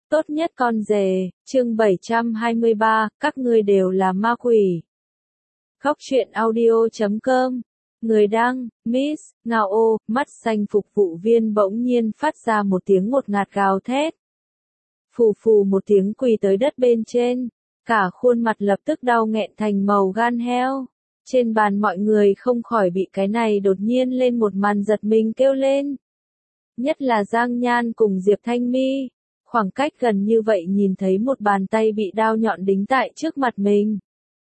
Tốt nhất con rể, chương 723, các ngươi đều là ma quỷ. Khóc chuyện audio.com. Người đăng, Miss Ngao, mắt xanh phục vụ viên bỗng nhiên phát ra một tiếng ngột ngạt gào thét. Phù phù một tiếng quỳ tới đất bên trên, cả khuôn mặt lập tức đau nghẹn thành màu gan heo. Trên bàn mọi người không khỏi bị cái này đột nhiên lên một màn giật mình kêu lên. Nhất là Giang Nhan cùng Diệp Thanh My. Khoảng cách gần như vậy nhìn thấy một bàn tay bị đao nhọn đính tại trước mặt mình.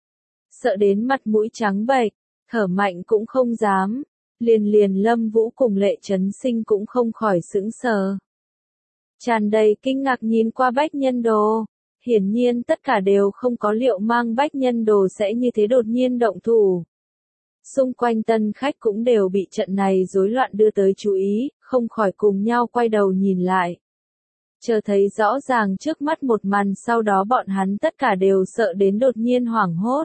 Sợ đến mặt mũi trắng bệch, thở mạnh cũng không dám. Liền Lâm Vũ cùng Lệ Chấn Sinh cũng không khỏi sững sờ. Tràn đầy kinh ngạc nhìn qua Bách Nhân Đồ. Hiển nhiên tất cả đều không có liệu mang Bách Nhân Đồ sẽ như thế đột nhiên động thủ. Xung quanh tân khách cũng đều bị trận này rối loạn đưa tới chú ý, không khỏi cùng nhau quay đầu nhìn lại. Chờ thấy rõ ràng trước mắt một màn, sau đó bọn hắn tất cả đều sợ đến đột nhiên hoảng hốt.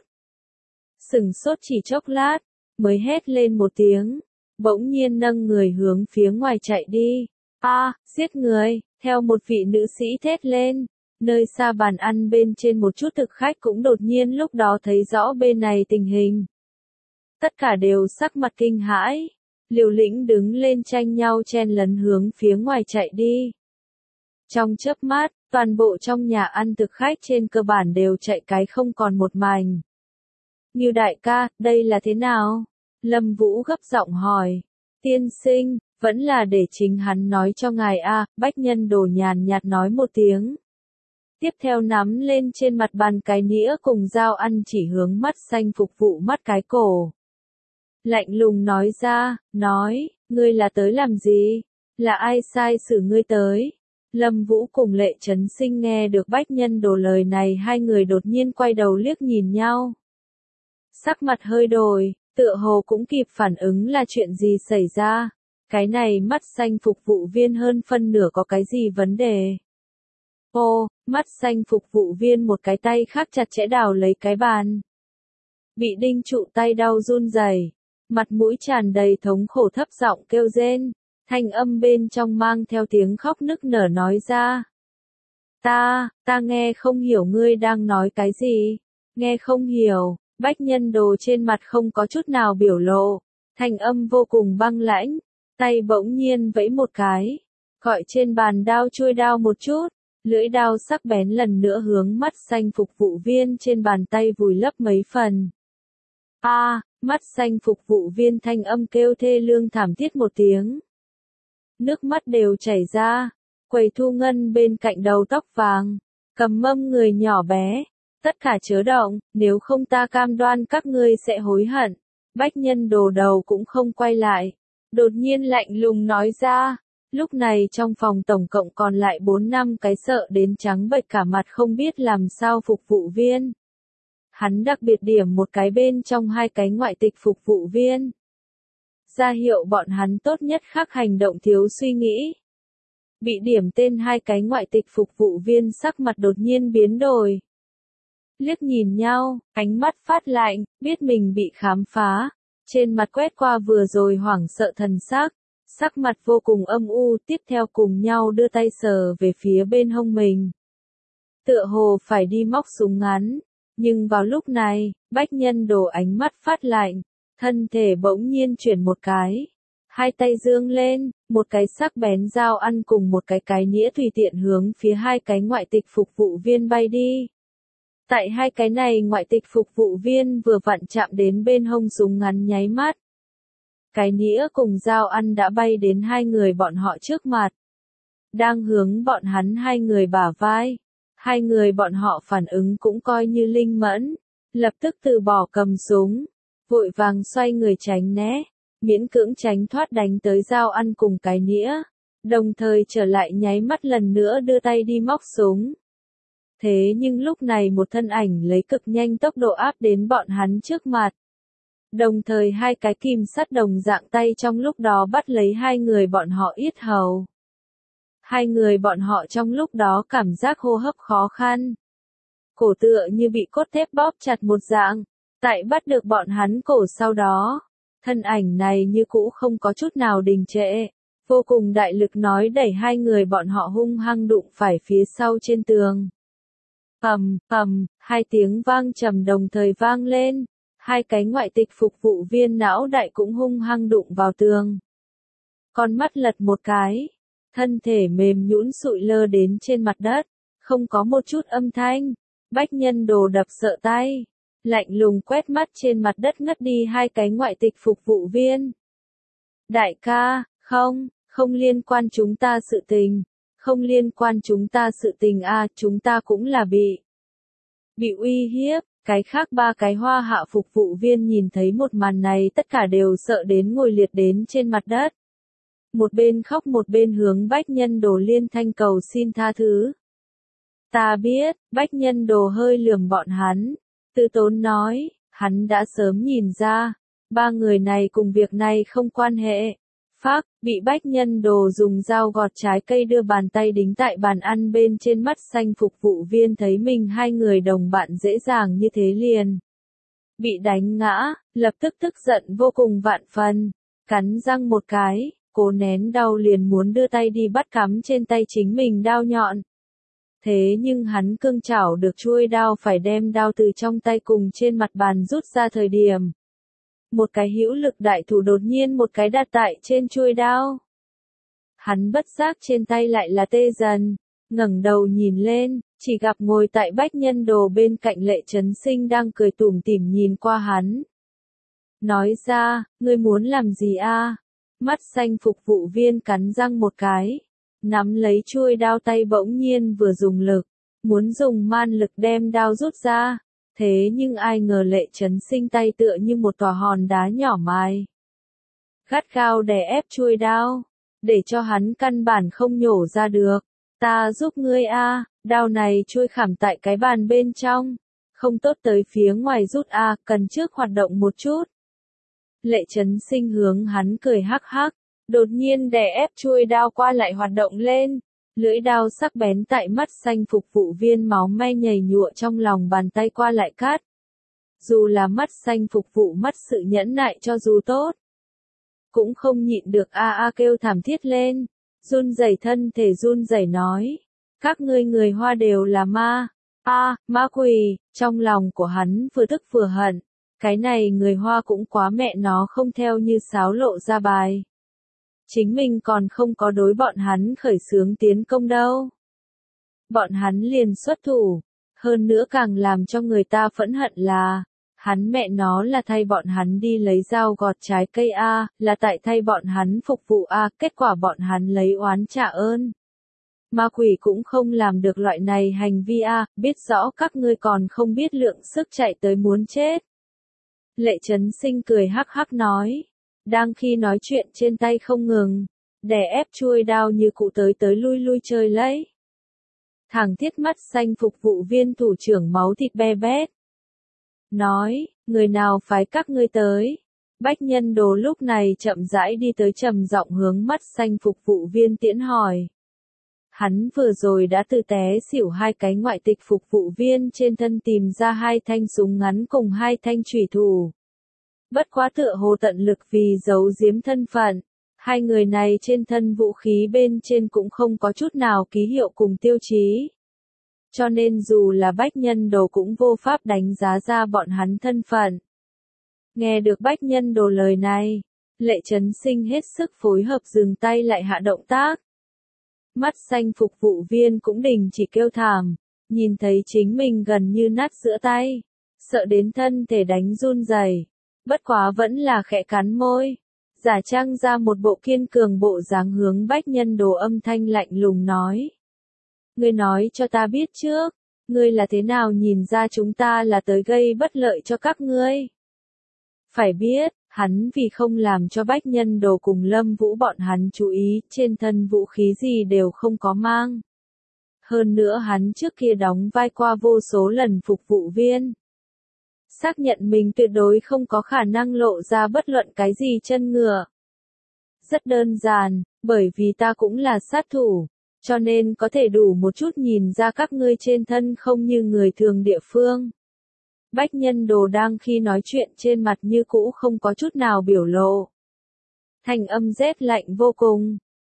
Sửng sốt chỉ chốc lát, mới hét lên một tiếng, bỗng nhiên nâng người hướng phía ngoài chạy đi. Giết người, theo một vị nữ sĩ thét lên. Nơi xa bàn ăn bên trên một chút thực khách cũng đột nhiên lúc đó thấy rõ bên này tình hình. Tất cả đều sắc mặt kinh hãi, liều lĩnh đứng lên tranh nhau chen lấn hướng phía ngoài chạy đi. Trong chớp mắt, toàn bộ trong nhà ăn thực khách trên cơ bản đều chạy cái không còn một mảnh. Ngưu đại ca, đây là thế nào? Lâm Vũ gấp giọng hỏi. Tiên sinh, vẫn là để chính hắn nói cho ngài a. Bách Nhân Đồ nhàn nhạt nói một tiếng. Tiếp theo nắm lên trên mặt bàn cái nĩa cùng dao ăn chỉ hướng mắt xanh phục vụ mắt cái cổ. Lạnh lùng nói ra, ngươi là tới làm gì? Là ai sai xử ngươi tới? Lâm Vũ cùng Lệ Chấn Sinh nghe được Bách Nhân Đồ lời này, hai người đột nhiên quay đầu liếc nhìn nhau. Sắc mặt hơi đổi, tựa hồ cũng kịp phản ứng là chuyện gì xảy ra. Cái này mắt xanh phục vụ viên hơn phân nửa có cái gì vấn đề. Mắt xanh phục vụ viên một cái tay khác chặt chẽ đào lấy cái bàn. Bị đinh trụ tay đau run rẩy, mặt mũi tràn đầy thống khổ thấp giọng kêu rên. Thanh âm bên trong mang theo tiếng khóc nức nở nói ra. Ta nghe không hiểu ngươi đang nói cái gì. Nghe không hiểu, Bách Nhân Đồ trên mặt không có chút nào biểu lộ. Thanh âm vô cùng băng lãnh, tay bỗng nhiên vẫy một cái. Gọi trên bàn đao chuôi đao một chút, lưỡi đao sắc bén lần nữa hướng mắt xanh phục vụ viên trên bàn tay vùi lấp mấy phần. Mắt xanh phục vụ viên thanh âm kêu thê lương thảm thiết một tiếng. Nước mắt đều chảy ra, quầy thu ngân bên cạnh đầu tóc vàng, cầm mâm người nhỏ bé, tất cả chớ động, nếu không ta cam đoan các ngươi sẽ hối hận. Bách Nhân Đồ đầu cũng không quay lại, đột nhiên lạnh lùng nói ra. Lúc này trong phòng tổng cộng còn lại 4-5 cái sợ đến trắng bệch cả mặt không biết làm sao phục vụ viên. Hắn đặc biệt điểm một cái bên trong hai cái ngoại tịch phục vụ viên. Ra hiệu bọn hắn tốt nhất khác hành động thiếu suy nghĩ. Bị điểm tên hai cái ngoại tịch phục vụ viên sắc mặt đột nhiên biến đổi. Liếc nhìn nhau, ánh mắt phát lạnh, biết mình bị khám phá. Trên mặt quét qua vừa rồi hoảng sợ thần sắc. Sắc mặt vô cùng âm u, tiếp theo cùng nhau đưa tay sờ về phía bên hông mình. Tựa hồ phải đi móc súng ngắn. Nhưng vào lúc này, Bách Nhân Đồ ánh mắt phát lạnh. Thân thể bỗng nhiên chuyển một cái. Hai tay dương lên, một cái sắc bén dao ăn cùng một cái nĩa tùy tiện hướng phía hai cái ngoại tịch phục vụ viên bay đi. Tại hai cái này ngoại tịch phục vụ viên vừa vặn chạm đến bên hông súng ngắn nháy mắt. Cái nĩa cùng dao ăn đã bay đến hai người bọn họ trước mặt. Đang hướng bọn hắn hai người bả vai. Hai người bọn họ phản ứng cũng coi như linh mẫn. Lập tức từ bỏ cầm súng. Vội vàng xoay người tránh né. Miễn cưỡng tránh thoát đánh tới dao ăn cùng cái nĩa. Đồng thời trở lại nháy mắt lần nữa đưa tay đi móc súng. Thế nhưng lúc này một thân ảnh lấy cực nhanh tốc độ áp đến bọn hắn trước mặt. Đồng thời hai cái kim sắt đồng dạng tay trong lúc đó bắt lấy hai người bọn họ yết hầu. Hai người bọn họ trong lúc đó cảm giác hô hấp khó khăn. Cổ tựa như bị cốt thép bóp chặt một dạng. Tại bắt được bọn hắn cổ sau đó. Thân ảnh này như cũ không có chút nào đình trệ. vô cùng đại lực nói đẩy hai người bọn họ hung hăng đụng phải phía sau trên tường. Hai tiếng vang trầm đồng thời vang lên, hai cái ngoại tịch phục vụ viên não đại cũng hung hăng đụng vào tường. Con mắt lật một cái, thân thể mềm nhũn sụi lơ đến trên mặt đất, không có một chút âm thanh. Bách Nhân Đồ đập sợ tay, lạnh lùng quét mắt trên mặt đất ngất đi hai cái ngoại tịch phục vụ viên. Đại ca, không liên quan chúng ta sự tình, không liên quan chúng ta sự tình a, chúng ta cũng là bị uy hiếp. Cái khác ba cái Hoa Hạ phục vụ viên nhìn thấy một màn này tất cả đều sợ đến ngồi liệt đến trên mặt đất. Một bên khóc một bên hướng Bách Nhân Đồ liên thanh cầu xin tha thứ. Ta biết, Bách Nhân Đồ hơi lườm bọn hắn, tự tốn nói, hắn đã sớm nhìn ra, ba người này cùng việc này không quan hệ. Phác, bị Bách Nhân Đồ dùng dao gọt trái cây đưa bàn tay đính tại bàn ăn bên trên mắt xanh phục vụ viên thấy mình hai người đồng bạn dễ dàng như thế liền. Bị đánh ngã, lập tức tức giận vô cùng vạn phần, cắn răng một cái, cố nén đau liền muốn đưa tay đi bắt cắm trên tay chính mình đao nhọn. Thế nhưng hắn cương chảo được chuôi đao phải đem đao từ trong tay cùng trên mặt bàn rút ra thời điểm. Một cái hữu lực đại thủ đột nhiên một cái đặt tại trên chuôi đao. Hắn bất giác trên tay lại là tê dần, ngẩng đầu nhìn lên, chỉ gặp ngồi tại Bách Nhân Đồ bên cạnh Lệ Chấn Sinh đang cười tủm tỉm nhìn qua hắn. Nói ra, ngươi muốn làm gì a? Mắt xanh phục vụ viên cắn răng một cái, nắm lấy chuôi đao tay bỗng nhiên vừa dùng lực, muốn dùng man lực đem đao rút ra. Thế nhưng ai ngờ Lệ Chấn Sinh tay tựa như một tòa hòn đá nhỏ mài. Gắt gao đè ép chuôi đao, để cho hắn căn bản không nhổ ra được. Ta giúp ngươi a, đao này chui khảm tại cái bàn bên trong, không tốt tới phía ngoài rút a, cần trước hoạt động một chút. Lệ Chấn Sinh hướng hắn cười hắc hắc, đột nhiên đè ép chuôi đao qua lại hoạt động lên. Lưỡi đao sắc bén tại mắt xanh phục vụ viên máu me nhầy nhụa trong lòng bàn tay qua lại cắt. Dù là mắt xanh phục vụ mắt sự nhẫn nại cho dù tốt, cũng không nhịn được a kêu thảm thiết lên, run rẩy thân thể run rẩy nói, các ngươi người Hoa đều là ma quỷ, trong lòng của hắn vừa tức vừa hận, cái này người Hoa cũng quá mẹ nó không theo như sáo lộ ra bài. Chính mình còn không có đối bọn hắn khởi xướng tiến công đâu. Bọn hắn liền xuất thủ, hơn nữa càng làm cho người ta phẫn hận là, hắn mẹ nó là thay bọn hắn đi lấy dao gọt trái cây a, là tại thay bọn hắn phục vụ a, kết quả bọn hắn lấy oán trả ơn. Ma quỷ cũng không làm được loại này hành vi a, biết rõ các ngươi còn không biết lượng sức chạy tới muốn chết. Lệ Chấn Sinh cười hắc hắc nói. Đang khi nói chuyện trên tay không ngừng, đè ép chuôi đao như cụ tới lui chơi lấy. Thằng thiết mắt xanh phục vụ viên thủ trưởng máu thịt be bét. Nói, người nào phái các ngươi tới? Bách Nhân Đồ lúc này chậm rãi đi tới trầm giọng hướng mắt xanh phục vụ viên tiễn hỏi. Hắn vừa rồi đã từ té xỉu hai cái ngoại tịch phục vụ viên trên thân tìm ra hai thanh súng ngắn cùng hai thanh chủy thủ. Bất quá tựa hồ tận lực vì giấu giếm thân phận, hai người này trên thân vũ khí bên trên cũng không có chút nào ký hiệu cùng tiêu chí. Cho nên dù là Bách Nhân Đồ cũng vô pháp đánh giá ra bọn hắn thân phận. Nghe được Bách Nhân Đồ lời này, Lệ Chấn Sinh hết sức phối hợp dừng tay lại hạ động tác. Mắt xanh phục vụ viên cũng đình chỉ kêu thảm, nhìn thấy chính mình gần như nát giữa tay, sợ đến thân thể đánh run rẩy. Bất quá vẫn là khẽ cắn môi, giả trang ra một bộ kiên cường bộ dáng hướng Bách Nhân Đồ âm thanh lạnh lùng nói. Ngươi nói cho ta biết trước, ngươi là thế nào nhìn ra chúng ta là tới gây bất lợi cho các ngươi? Phải biết, hắn vì không làm cho Bách Nhân Đồ cùng Lâm Vũ bọn hắn chú ý, trên thân vũ khí gì đều không có mang. Hơn nữa hắn trước kia đóng vai qua vô số lần phục vụ viên. Xác nhận mình tuyệt đối không có khả năng lộ ra bất luận cái gì chân ngựa. Rất đơn giản, bởi vì ta cũng là sát thủ, cho nên có thể đủ một chút nhìn ra các ngươi trên thân không như người thường địa phương. Bách Nhân Đồ đang khi nói chuyện trên mặt như cũ không có chút nào biểu lộ. Thanh âm rét lạnh vô cùng,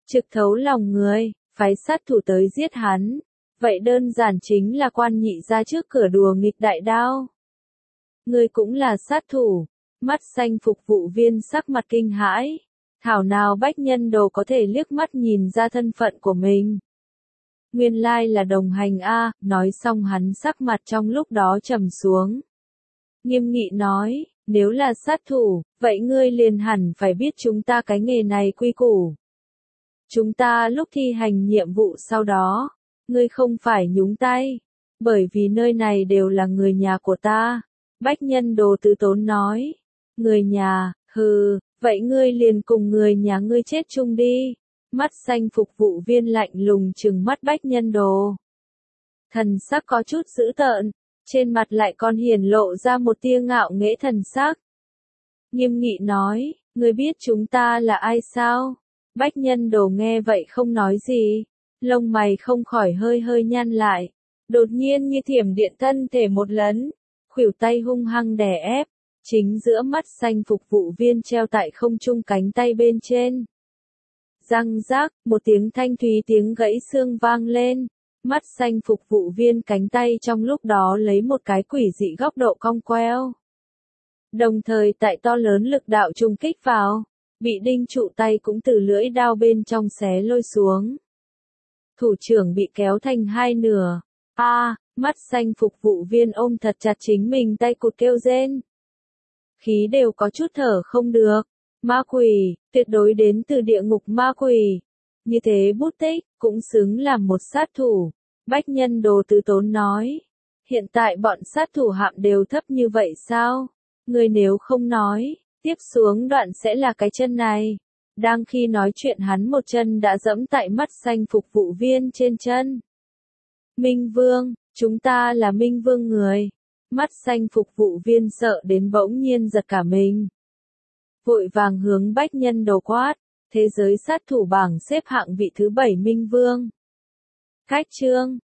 trực thấu lòng người, phái sát thủ tới giết hắn. Vậy đơn giản chính là Quan Nhị ra trước cửa đùa nghịch đại đao. Ngươi cũng là sát thủ. Mắt xanh phục vụ viên sắc mặt kinh hãi. Thảo nào Bách Nhân Đồ có thể liếc mắt nhìn ra thân phận của mình. Nguyên lai là đồng hành a, nói xong hắn sắc mặt trong lúc đó trầm xuống. Nghiêm nghị nói, nếu là sát thủ, vậy ngươi liền hẳn phải biết chúng ta cái nghề này quy củ. Chúng ta lúc thi hành nhiệm vụ sau đó, ngươi không phải nhúng tay, bởi vì nơi này đều là người nhà của ta. Bách Nhân Đồ từ tốn nói, người nhà, hừ, vậy ngươi liền cùng người nhà ngươi chết chung đi. Mắt xanh phục vụ viên lạnh lùng trừng mắt Bách Nhân Đồ. Thần sắc có chút dữ tợn, trên mặt lại còn hiển lộ ra một tia ngạo nghễ thần sắc. Nghiêm nghị nói, ngươi biết chúng ta là ai sao? Bách Nhân Đồ nghe vậy không nói gì, lông mày không khỏi hơi hơi nhăn lại, đột nhiên như thiểm điện thân thể một lấn, khuỷu tay hung hăng đè ép, chính giữa mắt xanh phục vụ viên treo tại không trung cánh tay bên trên. Răng rác, một tiếng thanh thúy tiếng gãy xương vang lên, mắt xanh phục vụ viên cánh tay trong lúc đó lấy một cái quỷ dị góc độ cong queo. Đồng thời tại to lớn lực đạo trùng kích vào, bị đinh trụ tay cũng từ lưỡi đao bên trong xé lôi xuống. Thủ trưởng bị kéo thành hai nửa. Mắt xanh phục vụ viên ôm thật chặt chính mình tay cụt kêu rên. Khí đều có chút thở không được. Ma quỷ, tuyệt đối đến từ địa ngục ma quỷ. Như thế bút tích, cũng xứng làm một sát thủ. Bách Nhân Đồ từ tốn nói. Hiện tại bọn sát thủ hạng đều thấp như vậy sao? Người nếu không nói, tiếp xuống đoạn sẽ là cái chân này. Đang khi nói chuyện hắn một chân đã dẫm tại mắt xanh phục vụ viên trên chân. Minh Vương, chúng ta là Minh Vương người. Mắt xanh phục vụ viên sợ đến bỗng nhiên giật cả mình. Vội vàng hướng Bách Nhân Đồ quát, thế giới sát thủ bảng xếp hạng vị thứ 7 Minh Vương. Khách trương,